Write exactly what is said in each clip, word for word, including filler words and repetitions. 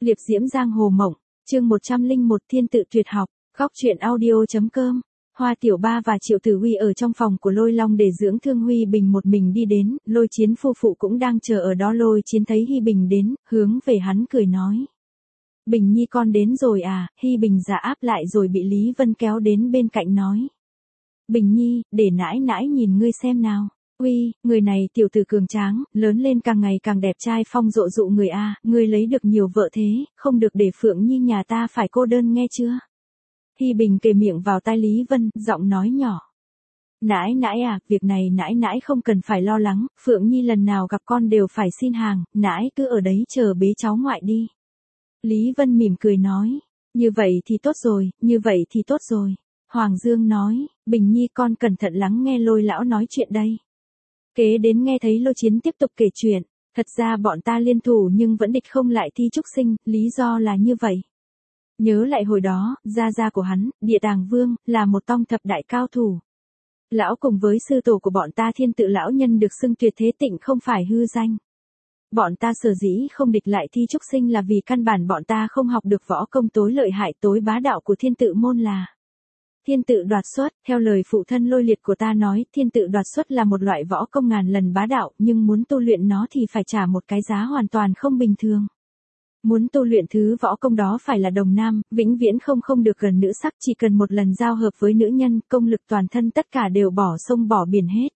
Liệp diễm giang hồ mộng, chương một trăm lẻ một thiên tự tuyệt học, góc truyện audio.com. Hoa Tiểu Ba và Triệu Tử Huy ở trong phòng của Lôi Long để dưỡng thương. Huy Bình một mình đi đến, Lôi Chiến phu phụ cũng đang chờ ở đó. Lôi Chiến thấy Hi Bình đến, hướng về hắn cười nói. Bình Nhi con đến rồi à? Hi Bình giả áp lại rồi bị Lý Vân kéo đến bên cạnh nói. Bình Nhi, để nãi nãi nhìn ngươi xem nào. Uy, người này tiểu tử cường tráng, lớn lên càng ngày càng đẹp trai phong rộ dụ người a, ngươi lấy được nhiều vợ thế, không được để Phượng Nhi nhà ta phải cô đơn nghe chưa? Hi Bình kề miệng vào tai Lý Vân, giọng nói nhỏ. Nãi nãi à, việc này nãi nãi không cần phải lo lắng, Phượng Nhi lần nào gặp con đều phải xin hàng, nãi cứ ở đấy chờ bế cháu ngoại đi. Lý Vân mỉm cười nói, như vậy thì tốt rồi, như vậy thì tốt rồi. Hoàng Dương nói, Bình Nhi con cẩn thận lắng nghe Lôi lão nói chuyện đây. Kế đến nghe thấy Lôi Chiến tiếp tục kể chuyện, thật ra bọn ta liên thủ nhưng vẫn địch không lại Thi Trúc Sinh, lý do là như vậy. Nhớ lại hồi đó, gia gia của hắn, Địa Tàng Vương, là một tông thập đại cao thủ. Lão cùng với sư tổ của bọn ta Thiên Tự lão nhân được xưng tuyệt thế tịnh không phải hư danh. Bọn ta sở dĩ không địch lại Thi Trúc Sinh là vì căn bản bọn ta không học được võ công tối lợi hại tối bá đạo của Thiên Tự môn là Thiên Tự đoạt xuất. Theo lời phụ thân Lôi Liệt của ta nói, Thiên Tự đoạt xuất là một loại võ công ngàn lần bá đạo, nhưng muốn tu luyện nó thì phải trả một cái giá hoàn toàn không bình thường. Muốn tu luyện thứ võ công đó phải là đồng nam, vĩnh viễn không không được gần nữ sắc, chỉ cần một lần giao hợp với nữ nhân, công lực toàn thân tất cả đều bỏ sông bỏ biển hết.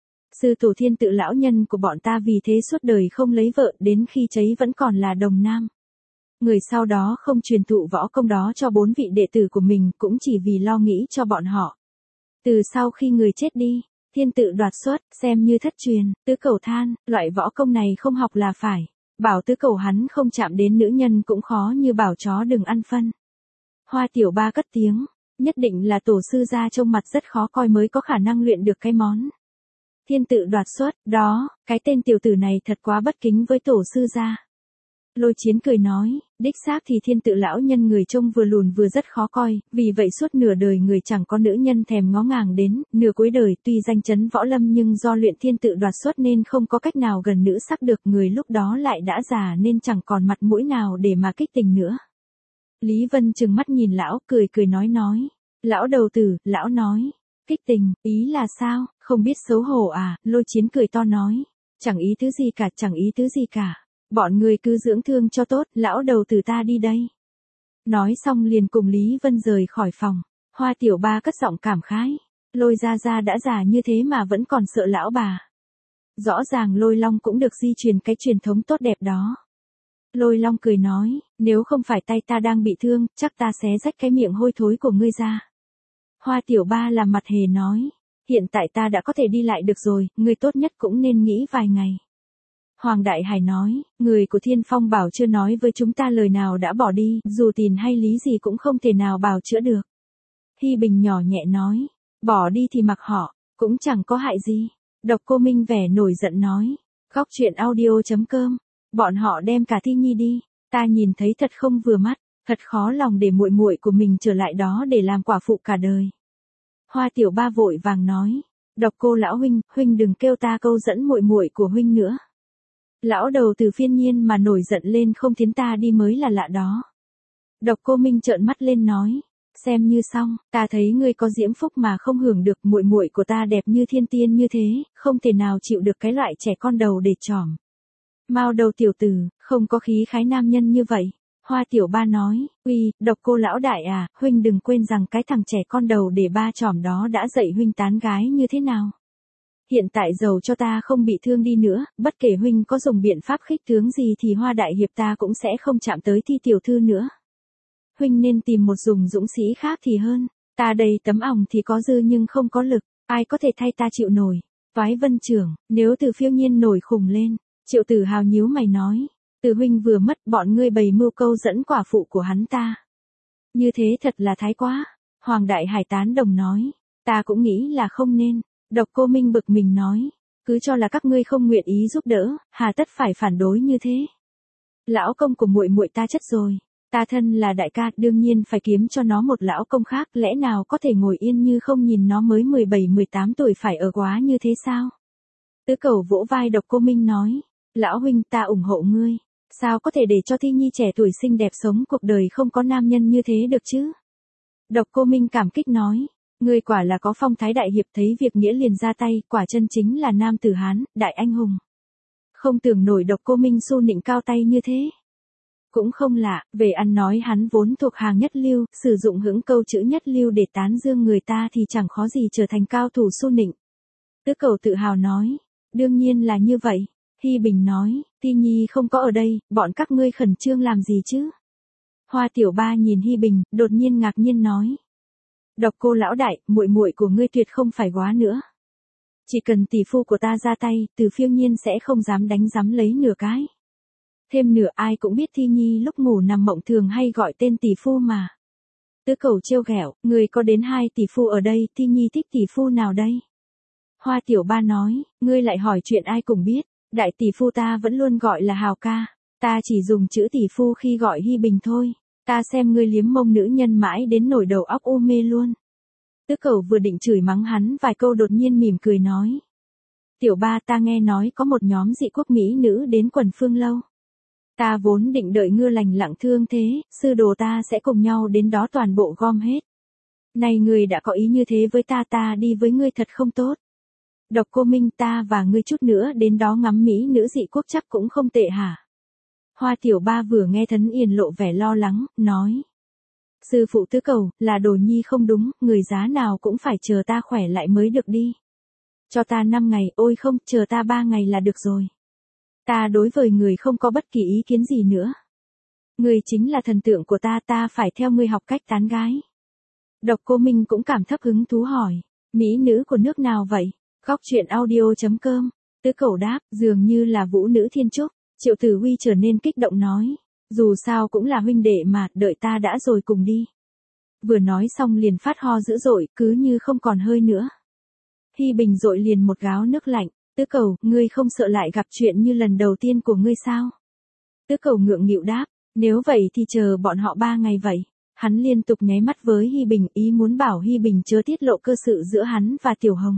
Sư tổ Thiên Tự lão nhân của bọn ta vì thế suốt đời không lấy vợ, đến khi cháy vẫn còn là đồng nam. Người sau đó không truyền thụ võ công đó cho bốn vị đệ tử của mình cũng chỉ vì lo nghĩ cho bọn họ. Từ sau khi người chết đi, Thiên Tự đoạt xuất, xem như thất truyền, Tứ Cẩu than, loại võ công này không học là phải. Bảo Tứ Cẩu hắn không chạm đến nữ nhân cũng khó như bảo chó đừng ăn phân. Hoa Tiểu Ba cất tiếng, nhất định là tổ sư gia trông mặt rất khó coi mới có khả năng luyện được cái món Thiên Tự đoạt xuất, đó, cái tên tiểu tử này thật quá bất kính với tổ sư gia. Lôi Chiến cười nói, đích xác thì Thiên Tự lão nhân người trông vừa lùn vừa rất khó coi, vì vậy suốt nửa đời người chẳng có nữ nhân thèm ngó ngàng đến, nửa cuối đời tuy danh chấn võ lâm nhưng do luyện Thiên Tự đoạt xuất nên không có cách nào gần nữ sắc được, người lúc đó lại đã già nên chẳng còn mặt mũi nào để mà kích tình nữa. Lý Vân trừng mắt nhìn lão, cười cười nói nói, lão đầu tử, lão nói, kích tình, ý là sao, không biết xấu hổ à? Lôi Chiến cười to nói, chẳng ý thứ gì cả, chẳng ý thứ gì cả. Bọn người cứ dưỡng thương cho tốt, lão đầu tử ta đi đây. Nói xong liền cùng Lý Vân rời khỏi phòng. Hoa Tiểu Ba cất giọng cảm khái. Lôi gia gia đã già như thế mà vẫn còn sợ lão bà. Rõ ràng Lôi Long cũng được di truyền cái truyền thống tốt đẹp đó. Lôi Long cười nói, nếu không phải tay ta đang bị thương, chắc ta xé rách cái miệng hôi thối của ngươi ra. Hoa Tiểu Ba làm mặt hề nói, hiện tại ta đã có thể đi lại được rồi, ngươi tốt nhất cũng nên nghĩ vài ngày. Hoàng Đại Hải nói, người của Thiên Phong bảo chưa nói với chúng ta lời nào đã bỏ đi, dù tiền hay lý gì cũng không thể nào bào chữa được. Hi Bình nhỏ nhẹ nói, bỏ đi thì mặc họ, cũng chẳng có hại gì. Độc Cô Minh vẻ nổi giận nói, góc truyện audio.com, bọn họ đem cả Thi Nhi đi, ta nhìn thấy thật không vừa mắt, thật khó lòng để muội muội của mình trở lại đó để làm quả phụ cả đời. Hoa Tiểu Ba vội vàng nói, Độc Cô lão huynh, huynh đừng kêu ta câu dẫn muội muội của huynh nữa. Lão đầu từ phiên nhiên mà nổi giận lên không thiến ta đi mới là lạ đó. Độc Cô Minh trợn mắt lên nói, xem như xong, ta thấy ngươi có diễm phúc mà không hưởng được, muội muội của ta đẹp như thiên tiên như thế, không thể nào chịu được cái loại trẻ con đầu để trỏm. Mao đầu tiểu tử, không có khí khái nam nhân như vậy. Hoa Tiểu Ba nói, uy, Độc Cô lão đại à, huynh đừng quên rằng cái thằng trẻ con đầu để ba trỏm đó đã dạy huynh tán gái như thế nào. Hiện tại dầu cho ta không bị thương đi nữa, bất kể huynh có dùng biện pháp khích tướng gì thì Hoa đại hiệp ta cũng sẽ không chạm tới Thi tiểu thư nữa. Huynh nên tìm một dùng dũng sĩ khác thì hơn, ta đây tấm ỏng thì có dư nhưng không có lực, ai có thể thay ta chịu nổi. Toái Vân trưởng, nếu Từ Phiêu Nhiên nổi khùng lên, Triệu Tử Hào nhíu mày nói, Từ huynh vừa mất bọn ngươi bày mưu câu dẫn quả phụ của hắn ta. Như thế thật là thái quá. Hoàng Đại Hải tán đồng nói, ta cũng nghĩ là không nên. Độc Cô Minh bực mình nói, cứ cho là các ngươi không nguyện ý giúp đỡ, hà tất phải phản đối như thế. Lão công của muội muội ta chất rồi, ta thân là đại ca đương nhiên phải kiếm cho nó một lão công khác, lẽ nào có thể ngồi yên như không nhìn nó mới mười bảy mười tám tuổi phải ở quá như thế sao? Tứ Cẩu vỗ vai Độc Cô Minh nói, lão huynh ta ủng hộ ngươi, Sao có thể để cho Thi Nhi trẻ tuổi xinh đẹp sống cuộc đời không có nam nhân như thế được chứ? Độc Cô Minh cảm kích nói, ngươi quả là có phong thái đại hiệp, thấy việc nghĩa liền ra tay, quả chân chính là nam tử Hán, đại anh hùng. Không tưởng nổi Độc Cô Minh xu nịnh cao tay như thế. Cũng không lạ, về ăn nói hắn vốn thuộc hàng nhất lưu, sử dụng hững câu chữ nhất lưu để tán dương người ta thì chẳng khó gì trở thành cao thủ xu nịnh. Tứ Cầu tự hào nói, đương nhiên là như vậy. Hi Bình nói, Thi Nhi không có ở đây, bọn các ngươi khẩn trương làm gì chứ? Hoa Tiểu Ba nhìn Hi Bình, đột nhiên ngạc nhiên nói, Độc Cô lão đại, muội muội của ngươi tuyệt không phải góa nữa. Chỉ cần tỷ phu của ta ra tay, Từ Phiêu Nhiên sẽ không dám đánh giám lấy nửa cái. Thêm nửa ai cũng biết Thi Nhi lúc ngủ nằm mộng thường hay gọi tên tỷ phu mà. Tứ Cầu trêu ghẹo, người có đến hai tỷ phu ở đây, Thi Nhi thích tỷ phu nào đây? Hoa Tiểu Ba nói, ngươi lại hỏi chuyện ai cũng biết, đại tỷ phu ta vẫn luôn gọi là Hào ca, ta chỉ dùng chữ tỷ phu khi gọi Hi Bình thôi, ta xem ngươi liếm mông nữ nhân mãi đến nổi đầu óc u mê luôn. Tứ Cầu vừa định chửi mắng hắn vài câu đột nhiên mỉm cười nói, Tiểu Ba, ta nghe nói có một nhóm dị quốc mỹ nữ đến Quần Phương Lâu. Ta vốn định đợi ngươi lành lặng thương thế, sư đồ ta sẽ cùng nhau đến đó toàn bộ gom hết. Này ngươi đã có ý như thế với ta, ta đi với ngươi thật không tốt. Độc Cô Minh, ta và ngươi chút nữa đến đó ngắm mỹ nữ dị quốc chắc cũng không tệ hả? Hoa Tiểu Ba vừa nghe Thấn Yên lộ vẻ lo lắng, nói. Sư phụ Tứ Cầu, là Đồ Nhi không đúng, người giá nào cũng phải chờ ta khỏe lại mới được đi. Cho ta năm ngày, ôi không, chờ ta ba ngày là được rồi. Ta đối với người không có bất kỳ ý kiến gì nữa. Người chính là thần tượng của ta, ta phải theo ngươi học cách tán gái. Độc Cô Minh cũng cảm thấp hứng thú hỏi, mỹ nữ của nước nào vậy? Góc truyện audio chấm com. Tứ Cầu đáp, dường như là vũ nữ Thiên Trúc. Triệu Tử Huy trở nên kích động nói, dù sao cũng là huynh đệ mà, đợi ta đã rồi cùng đi. Vừa nói xong liền phát ho dữ dội, cứ như không còn hơi nữa. Hi Bình dội liền một gáo nước lạnh, Tứ Cầu, ngươi không sợ lại gặp chuyện như lần đầu tiên của ngươi sao? Tứ Cầu ngượng nghịu đáp, nếu vậy thì chờ bọn họ ba ngày vậy. Hắn liên tục nháy mắt với Hi Bình, ý muốn bảo Hi Bình chớ tiết lộ cơ sự giữa hắn và Tiểu Hồng.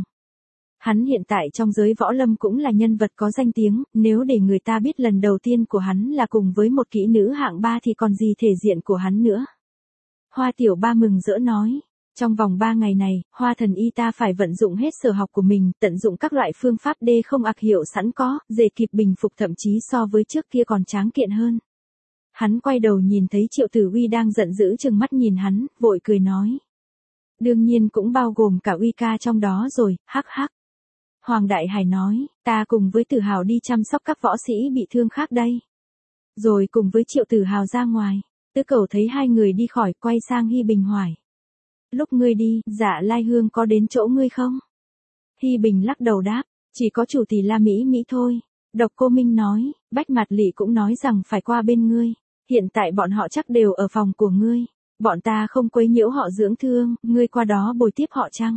Hắn hiện tại trong giới võ lâm cũng là nhân vật có danh tiếng, nếu để người ta biết lần đầu tiên của hắn là cùng với một kỹ nữ hạng ba thì còn gì thể diện của hắn nữa. Hoa Tiểu Ba mừng rỡ nói, trong vòng ba ngày này, Hoa Thần Y ta phải vận dụng hết sở học của mình, tận dụng các loại phương pháp đê không ạc hiệu sẵn có, để kịp bình phục thậm chí so với trước kia còn tráng kiện hơn. Hắn quay đầu nhìn thấy Triệu Tử Huy đang giận dữ trừng mắt nhìn hắn, vội cười nói. Đương nhiên cũng bao gồm cả Uy ca trong đó rồi, hắc hắc. Hoàng Đại Hải nói, ta cùng với Tử Hào đi chăm sóc các võ sĩ bị thương khác đây. Rồi cùng với Triệu Tử Hào ra ngoài, Tứ Cầu thấy hai người đi khỏi, quay sang Hi Bình hỏi. Lúc ngươi đi, Dạ Lai Hương có đến chỗ ngươi không? Hi Bình lắc đầu đáp, chỉ có chủ tỷ La Mỹ Mỹ thôi. Độc Cô Minh nói, Bách Mạt Lị cũng nói rằng phải qua bên ngươi, hiện tại bọn họ chắc đều ở phòng của ngươi, bọn ta không quấy nhiễu họ dưỡng thương, ngươi qua đó bồi tiếp họ chăng?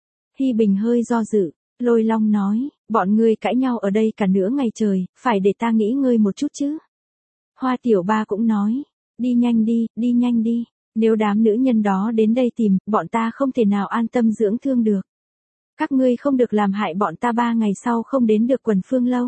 Hi Bình hơi do dự. Lôi Long nói, bọn ngươi cãi nhau ở đây cả nửa ngày trời, phải để ta nghỉ ngơi một chút chứ. Hoa Tiểu Ba cũng nói, đi nhanh đi, đi nhanh đi, nếu đám nữ nhân đó đến đây tìm, bọn ta không thể nào an tâm dưỡng thương được. Các ngươi không được làm hại bọn ta ba ngày sau không đến được Quần Phương Lâu.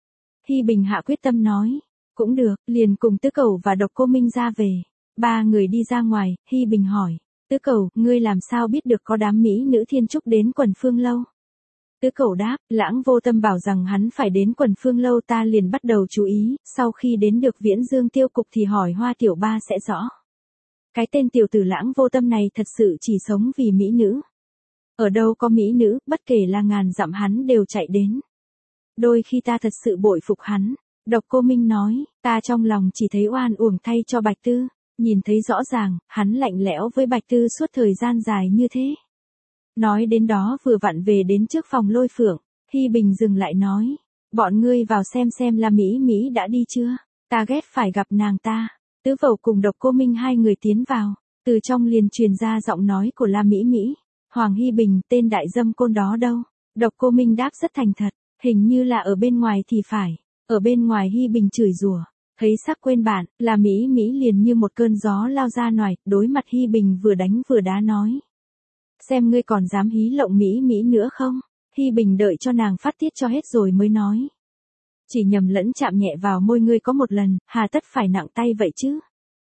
Hi Bình hạ quyết tâm nói, cũng được, liền cùng Tứ Cầu và Độc Cô Minh ra về. Ba người đi ra ngoài, Hi Bình hỏi, Tứ Cầu, ngươi làm sao biết được có đám mỹ nữ Thiên Trúc đến Quần Phương Lâu? Tứ Cầu đáp, Lãng Vô Tâm bảo rằng hắn phải đến Quần Phương Lâu, ta liền bắt đầu chú ý, sau khi đến được Viễn Dương Tiêu Cục thì hỏi Hoa Tiểu Ba sẽ rõ. Cái tên tiểu tử Lãng Vô Tâm này thật sự chỉ sống vì mỹ nữ. Ở đâu có mỹ nữ, bất kể là ngàn dặm hắn đều chạy đến. Đôi khi ta thật sự bội phục hắn. Độc Cô Minh nói, ta trong lòng chỉ thấy oan uổng thay cho Bạch Tư, nhìn thấy rõ ràng, hắn lạnh lẽo với Bạch Tư suốt thời gian dài như thế. Nói đến đó vừa vặn về đến trước phòng Lôi Phượng, Hi Bình dừng lại nói, bọn ngươi vào xem xem La Mỹ Mỹ đã đi chưa, ta ghét phải gặp nàng ta. Tứ Vẩu cùng Độc Cô Minh hai người tiến vào, từ trong liền truyền ra giọng nói của La Mỹ Mỹ. Hoàng Hi Bình, tên đại dâm côn đó đâu? Độc Cô Minh đáp rất thành thật, hình như là ở bên ngoài thì phải. Ở bên ngoài Hi Bình chửi rủa, thấy sắc quên bạn, La Mỹ Mỹ liền như một cơn gió lao ra ngoài, đối mặt Hi Bình vừa đánh vừa đá nói. Xem ngươi còn dám hí lộng Mỹ Mỹ nữa không? Hi Bình đợi cho nàng phát tiết cho hết rồi mới nói. Chỉ nhầm lẫn chạm nhẹ vào môi ngươi có một lần, hà tất phải nặng tay vậy chứ.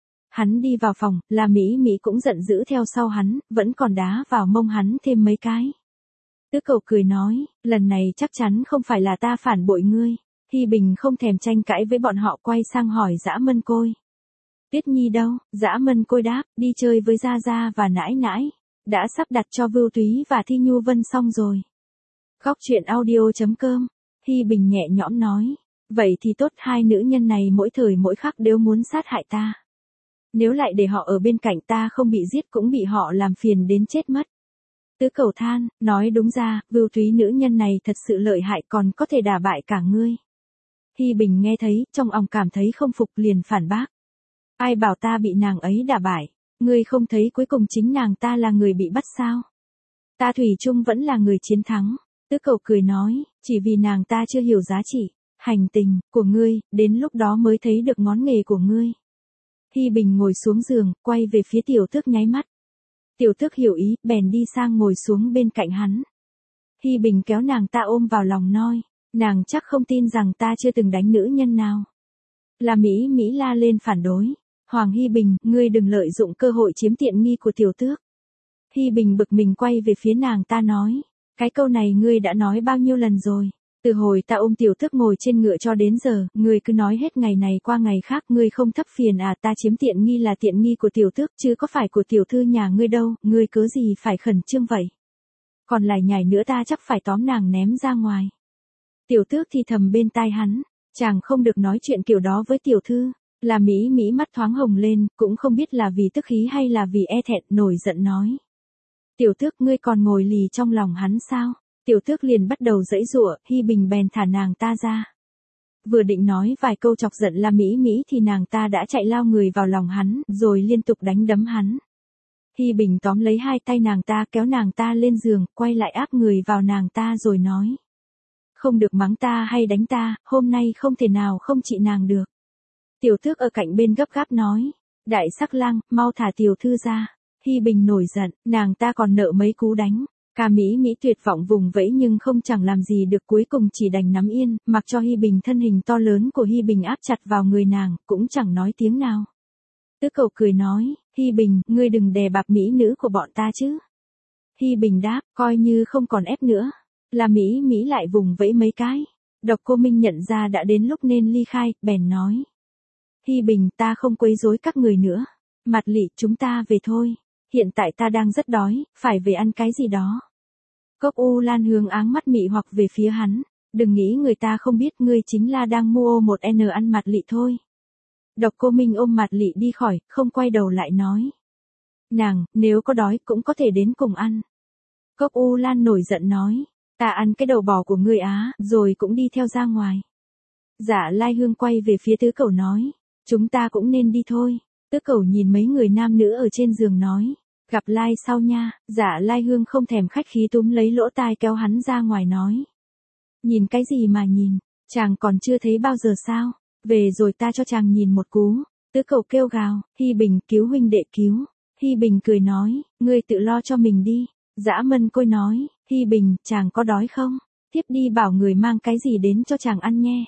Hắn đi vào phòng, La Mỹ Mỹ cũng giận dữ theo sau hắn, vẫn còn đá vào mông hắn thêm mấy cái. Tứ Cầu cười nói, lần này chắc chắn không phải là ta phản bội ngươi. Hi Bình không thèm tranh cãi với bọn họ, quay sang hỏi Dã Mân Côi. Tuyết Nhi đâu? Dã Mân Côi đáp, đi chơi với Gia Gia và nãi nãi. Đã sắp đặt cho Vưu Túy và Thi Nhu Vân xong rồi. Góc truyện audio chấm com. Hi Bình nhẹ nhõm nói. Vậy thì tốt, hai nữ nhân này mỗi thời mỗi khắc đều muốn sát hại ta. Nếu lại để họ ở bên cạnh ta không bị giết cũng bị họ làm phiền đến chết mất. Tứ Cầu than, nói đúng ra, Vưu Túy nữ nhân này thật sự lợi hại, còn có thể đả bại cả ngươi. Hi Bình nghe thấy, trong lòng cảm thấy không phục, liền phản bác. Ai bảo ta bị nàng ấy đả bại, ngươi không thấy cuối cùng chính nàng ta là người bị bắt sao? Ta thủy chung vẫn là người chiến thắng. Tứ Cầu cười nói, chỉ vì nàng ta chưa hiểu giá trị, hành tình, của ngươi, đến lúc đó mới thấy được ngón nghề của ngươi. Hi Bình ngồi xuống giường, quay về phía Tiểu Tước nháy mắt. Tiểu Tước hiểu ý, bèn đi sang ngồi xuống bên cạnh hắn. Hi Bình kéo nàng ta ôm vào lòng nói, nàng chắc không tin rằng ta chưa từng đánh nữ nhân nào. La Mỹ Mỹ la lên phản đối. Hoàng Hi Bình, ngươi đừng lợi dụng cơ hội chiếm tiện nghi của Tiểu Tước. Hi Bình bực mình quay về phía nàng ta nói, cái câu này ngươi đã nói bao nhiêu lần rồi. Từ hồi ta ôm Tiểu Tước ngồi trên ngựa cho đến giờ, ngươi cứ nói hết ngày này qua ngày khác, ngươi không thấp phiền à? Ta chiếm tiện nghi là tiện nghi của Tiểu Tước chứ có phải của tiểu thư nhà ngươi đâu, ngươi cớ gì phải khẩn trương vậy? Còn lại nhảy nữa ta chắc phải tóm nàng ném ra ngoài. Tiểu Tước thì thầm bên tai hắn, chàng không được nói chuyện kiểu đó với tiểu thư. Là Mỹ Mỹ mắt thoáng hồng lên, cũng không biết là vì tức khí hay là vì e thẹn, nổi giận nói. Tiểu Tước, ngươi còn ngồi lì trong lòng hắn sao? Tiểu Tước liền bắt đầu giãy giụa, Hi Bình bèn thả nàng ta ra. Vừa định nói vài câu chọc giận La Mỹ Mỹ thì nàng ta đã chạy lao người vào lòng hắn, rồi liên tục đánh đấm hắn. Hi Bình tóm lấy hai tay nàng ta, kéo nàng ta lên giường, quay lại áp người vào nàng ta rồi nói. Không được mắng ta hay đánh ta, hôm nay không thể nào không trị nàng được. Tiểu Tước ở cạnh bên gấp gáp nói. Đại Sắc Lang, mau thả tiểu thư ra. Hi Bình nổi giận, nàng ta còn nợ mấy cú đánh. Ca Mỹ Mỹ tuyệt vọng vùng vẫy nhưng không chẳng làm gì được, cuối cùng chỉ đành nắm yên, mặc cho Hi Bình thân hình to lớn của Hi Bình áp chặt vào người nàng, cũng chẳng nói tiếng nào. Tứ Cầu cười nói, Hi Bình, ngươi đừng đè bạc mỹ nữ của bọn ta chứ. Hi Bình đáp, coi như không còn ép nữa. Là Mỹ Mỹ lại vùng vẫy mấy cái. Độc Cô Minh nhận ra đã đến lúc nên ly khai, bèn nói. Hi Bình, ta không quấy rối các người nữa. Mặt Lị, chúng ta về thôi. Hiện tại ta đang rất đói, phải về ăn cái gì đó. Cốc U Lan hướng áng mắt mị hoặc về phía hắn. Đừng nghĩ người ta không biết ngươi chính là đang mua một N ăn Mặt Lị thôi. Độc Cô Minh ôm Mặt Lị đi khỏi, không quay đầu lại nói. Nàng, nếu có đói cũng có thể đến cùng ăn. Cốc U Lan nổi giận nói. Ta ăn cái đầu bò của ngươi á, rồi cũng đi theo ra ngoài. Dạ Lai Hương quay về phía Tứ Cầu nói. Chúng ta cũng nên đi thôi. Tứ Cầu nhìn mấy người nam nữ ở trên giường nói. Gặp Lai sau nha. Dạ Lai Hương không thèm khách khí túm lấy lỗ tai kéo hắn ra ngoài nói. Nhìn cái gì mà nhìn, chàng còn chưa thấy bao giờ sao? Về rồi ta cho chàng nhìn một cú. Tứ Cầu kêu gào, Hi Bình, cứu huynh đệ cứu. Hi Bình cười nói, ngươi tự lo cho mình đi. Dã Mân Côi nói, Hi Bình, chàng có đói không? Tiếp đi bảo người mang cái gì đến cho chàng ăn nhé.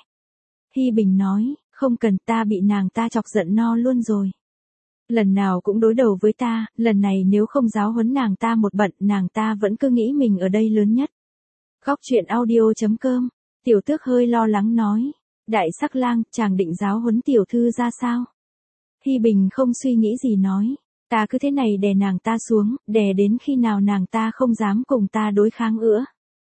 Hi Bình nói, không cần, ta bị nàng ta chọc giận no luôn rồi. Lần nào cũng đối đầu với ta, lần này nếu không giáo huấn nàng ta một bận, nàng ta vẫn cứ nghĩ mình ở đây lớn nhất. Góc truyện audio chấm com. Tiểu Tước hơi lo lắng nói. Đại Sắc Lang, chàng định giáo huấn tiểu thư ra sao? Hi Bình không suy nghĩ gì nói. Ta cứ thế này đè nàng ta xuống, đè đến khi nào nàng ta không dám cùng ta đối kháng nữa.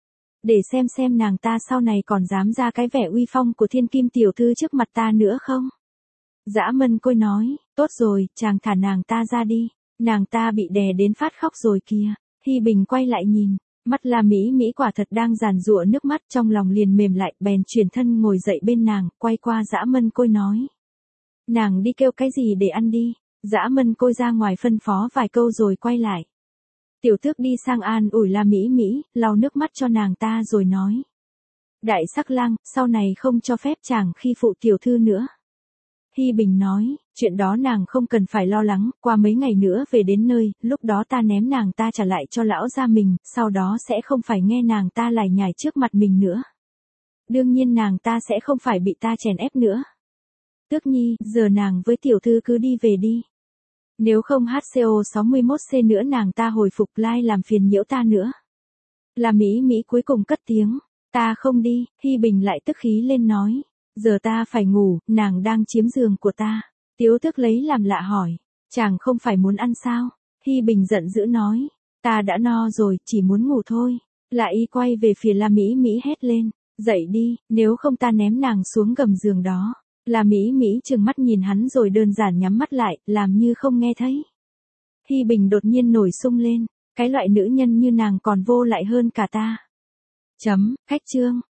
Để xem xem nàng ta sau này còn dám ra cái vẻ uy phong của thiên kim tiểu thư trước mặt ta nữa không? Dã Mân Côi nói, tốt rồi, chàng thả nàng ta ra đi. Nàng ta bị đè đến phát khóc rồi kìa. Hi Bình quay lại nhìn. Mắt La Mỹ Mỹ quả thật đang giàn giụa nước mắt, trong lòng liền mềm lại, bèn chuyển thân ngồi dậy bên nàng, quay qua Dã Mân Côi nói. Nàng đi kêu cái gì để ăn đi. Dã Mân Côi ra ngoài phân phó vài câu rồi quay lại. Tiểu Tước đi sang an ủi La Mỹ Mỹ, lau nước mắt cho nàng ta rồi nói. Đại Sắc Lang, sau này không cho phép chàng khi phụ tiểu thư nữa. Hi Bình nói, chuyện đó nàng không cần phải lo lắng, qua mấy ngày nữa về đến nơi, lúc đó ta ném nàng ta trả lại cho lão gia mình, sau đó sẽ không phải nghe nàng ta lải nhải trước mặt mình nữa. Đương nhiên nàng ta sẽ không phải bị ta chèn ép nữa. Tước Nhi, giờ nàng với tiểu thư cứ đi về đi. Nếu không hát xê o sáu mươi mốt C nữa nàng ta hồi phục lai làm phiền nhiễu ta nữa. Là Mỹ Mỹ cuối cùng cất tiếng. Ta không đi, Hi Bình lại tức khí lên nói. Giờ ta phải ngủ, nàng đang chiếm giường của ta. Tiếu Tước lấy làm lạ hỏi. Chàng không phải muốn ăn sao? Hi Bình giận dữ nói. Ta đã no rồi, chỉ muốn ngủ thôi. Lại y quay về phía La Mỹ Mỹ hét lên. Dậy đi, nếu không ta ném nàng xuống gầm giường đó. La Mỹ Mỹ trừng mắt nhìn hắn rồi đơn giản nhắm mắt lại, làm như không nghe thấy. Hi Bình đột nhiên nổi sung lên. Cái loại nữ nhân như nàng còn vô lại hơn cả ta. Chấm, khách chương.